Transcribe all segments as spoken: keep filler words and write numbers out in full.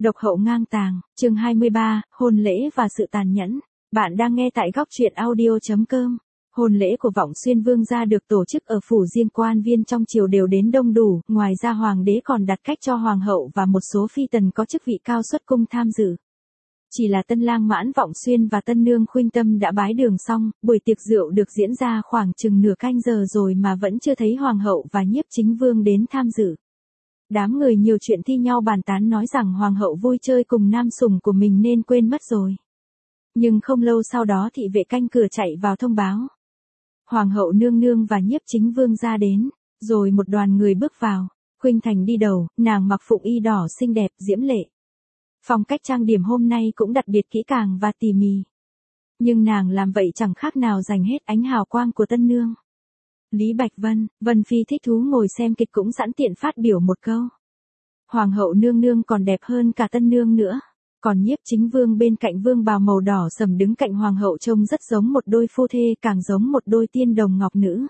Độc hậu ngang tàng, chương hai mươi ba, hôn lễ và sự tàn nhẫn. Bạn đang nghe tại góc truyện audio chấm com. Hôn lễ của Vọng Xuyên Vương gia được tổ chức ở phủ Diên quan viên trong triều đều đến đông đủ, ngoài ra hoàng đế còn đặt cách cho hoàng hậu và một số phi tần có chức vị cao xuất cung tham dự. Chỉ là tân lang Mãn Vọng Xuyên và tân nương Khuynh Tâm đã bái đường xong, buổi tiệc rượu được diễn ra khoảng chừng nửa canh giờ rồi mà vẫn chưa thấy hoàng hậu và Nhiếp Chính Vương đến tham dự. Đám người nhiều chuyện thi nhau bàn tán nói rằng hoàng hậu vui chơi cùng nam sủng của mình nên quên mất rồi. Nhưng không lâu sau đó thị vệ canh cửa chạy vào thông báo. Hoàng hậu nương nương và Nhiếp Chính Vương ra đến, rồi một đoàn người bước vào. Khuynh Thành đi đầu, nàng mặc phụng y đỏ xinh đẹp, diễm lệ. Phong cách trang điểm hôm nay cũng đặc biệt kỹ càng và tỉ mỉ. Nhưng nàng làm vậy chẳng khác nào dành hết ánh hào quang của tân nương. Lý Bạch Vân, Vân Phi thích thú ngồi xem kịch cũng sẵn tiện phát biểu một câu. Hoàng hậu nương nương còn đẹp hơn cả tân nương nữa. Còn Nhiếp Chính Vương bên cạnh vương bào màu đỏ sẫm đứng cạnh hoàng hậu trông rất giống một đôi phu thê, càng giống một đôi tiên đồng ngọc nữ.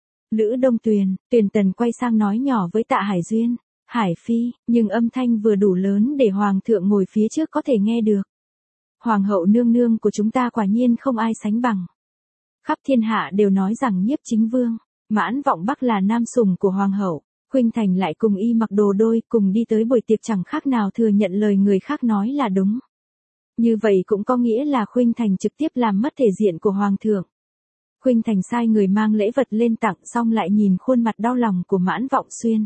Lữ Đông Tuyền, Tuyền Tần quay sang nói nhỏ với Tạ Hải Duyên, Hải Phi, nhưng âm thanh vừa đủ lớn để hoàng thượng ngồi phía trước có thể nghe được. Hoàng hậu nương nương của chúng ta quả nhiên không ai sánh bằng. Khắp thiên hạ đều nói rằng Nhiếp Chính Vương, Mãn Vọng Bắc là nam sủng của hoàng hậu. Khuynh Thành lại cùng y mặc đồ đôi cùng đi tới buổi tiệc chẳng khác nào thừa nhận lời người khác nói là đúng. Như vậy cũng có nghĩa là Khuynh Thành trực tiếp làm mất thể diện của hoàng thượng. Khuynh Thành sai người mang lễ vật lên tặng xong lại nhìn khuôn mặt đau lòng của Mãn Vọng Xuyên.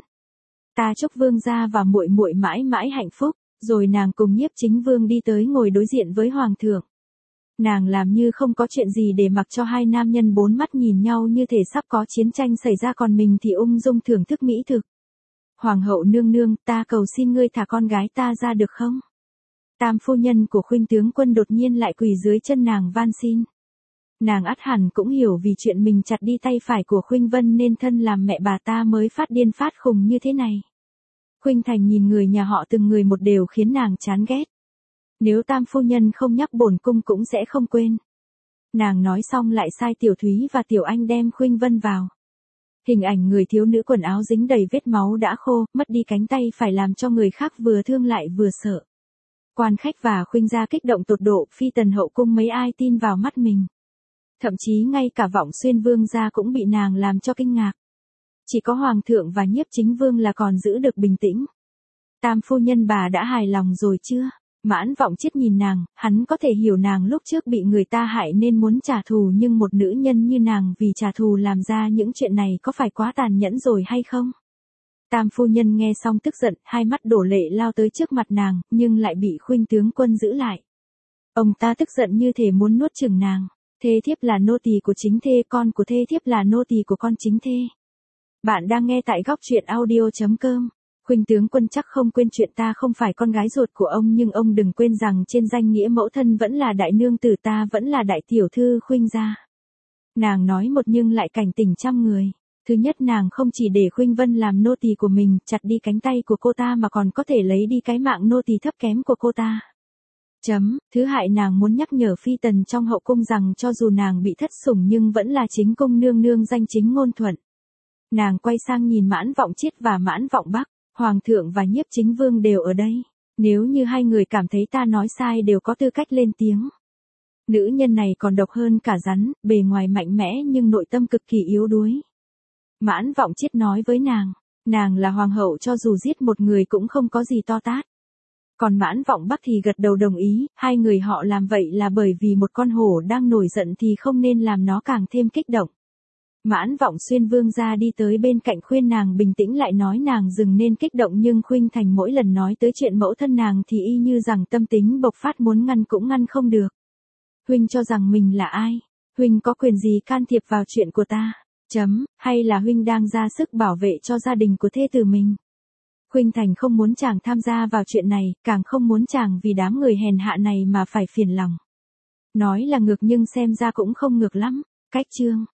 Ta chúc vương gia và muội muội mãi mãi hạnh phúc, rồi nàng cùng Nhiếp Chính Vương đi tới ngồi đối diện với hoàng thượng. Nàng làm như không có chuyện gì để mặc cho hai nam nhân bốn mắt nhìn nhau như thể sắp có chiến tranh xảy ra, còn mình thì ung dung thưởng thức mỹ thực. Hoàng hậu nương nương, ta cầu xin ngươi thả con gái ta ra được không? Tam phu nhân của Khuynh tướng quân đột nhiên lại quỳ dưới chân nàng van xin. Nàng ắt hẳn cũng hiểu vì chuyện mình chặt đi tay phải của Khuynh Vân nên thân làm mẹ bà ta mới phát điên phát khùng như thế này. Khuynh Thành nhìn người nhà họ từng người một đều khiến nàng chán ghét. Nếu tam phu nhân không nhắc bổn cung cũng sẽ không quên. Nàng nói xong lại sai Tiểu Thúy và Tiểu Anh đem Khuynh Vân vào. Hình ảnh người thiếu nữ quần áo dính đầy vết máu đã khô, mất đi cánh tay phải làm cho người khác vừa thương lại vừa sợ. Quan khách và Khuynh gia kích động tột độ, phi tần hậu cung mấy ai tin vào mắt mình. Thậm chí ngay cả Vọng Xuyên Vương gia cũng bị nàng làm cho kinh ngạc. Chỉ có hoàng thượng và Nhiếp Chính Vương là còn giữ được bình tĩnh. Tam phu nhân bà đã hài lòng rồi chưa? Mãn Vọng Chiết nhìn nàng, hắn có thể hiểu nàng lúc trước bị người ta hại nên muốn trả thù, nhưng một nữ nhân như nàng vì trả thù làm ra những chuyện này có phải quá tàn nhẫn rồi hay không? Tam phu nhân nghe xong tức giận, hai mắt đổ lệ lao tới trước mặt nàng, nhưng lại bị Khuynh tướng quân giữ lại. Ông ta tức giận như thể muốn nuốt chửng nàng. Thê thiếp là nô tỳ của chính thê, con của thê thiếp là nô tỳ của con chính thê. Bạn đang nghe tại góc truyện audio chấm com. Khuynh tướng quân chắc không quên chuyện ta không phải con gái ruột của ông, nhưng ông đừng quên rằng trên danh nghĩa mẫu thân vẫn là đại nương tử, ta vẫn là đại tiểu thư Khuynh gia. Nàng nói một nhưng lại cảnh tỉnh trăm người. Thứ nhất, nàng không chỉ để Khuynh Vân làm nô tỳ của mình, chặt đi cánh tay của cô ta mà còn có thể lấy đi cái mạng nô tỳ thấp kém của cô ta. Chấm, thứ hại nàng muốn nhắc nhở phi tần trong hậu cung rằng cho dù nàng bị thất sủng nhưng vẫn là chính cung nương nương danh chính ngôn thuận. Nàng quay sang nhìn Mãn Vọng Chiết và Mãn Vọng Bắc. Hoàng thượng và Nhiếp Chính Vương đều ở đây. Nếu như hai người cảm thấy ta nói sai đều có tư cách lên tiếng. Nữ nhân này còn độc hơn cả rắn, bề ngoài mạnh mẽ nhưng nội tâm cực kỳ yếu đuối. Mãn Vọng Chiết nói với nàng, nàng là hoàng hậu, cho dù giết một người cũng không có gì to tát. Còn Mãn Vọng Bắc thì gật đầu đồng ý, hai người họ làm vậy là bởi vì một con hổ đang nổi giận thì không nên làm nó càng thêm kích động. Mãn Vọng Xuyên Vương gia đi tới bên cạnh khuyên nàng bình tĩnh, lại nói nàng dừng nên kích động, nhưng Khuynh Thành mỗi lần nói tới chuyện mẫu thân nàng thì y như rằng tâm tính bộc phát, muốn ngăn cũng ngăn không được. Huynh cho rằng mình là ai? Huynh có quyền gì can thiệp vào chuyện của ta? Chấm, hay là huynh đang ra sức bảo vệ cho gia đình của thê tử mình? Khuynh Thành không muốn chàng tham gia vào chuyện này, càng không muốn chàng vì đám người hèn hạ này mà phải phiền lòng. Nói là ngược nhưng xem ra cũng không ngược lắm. Cách chương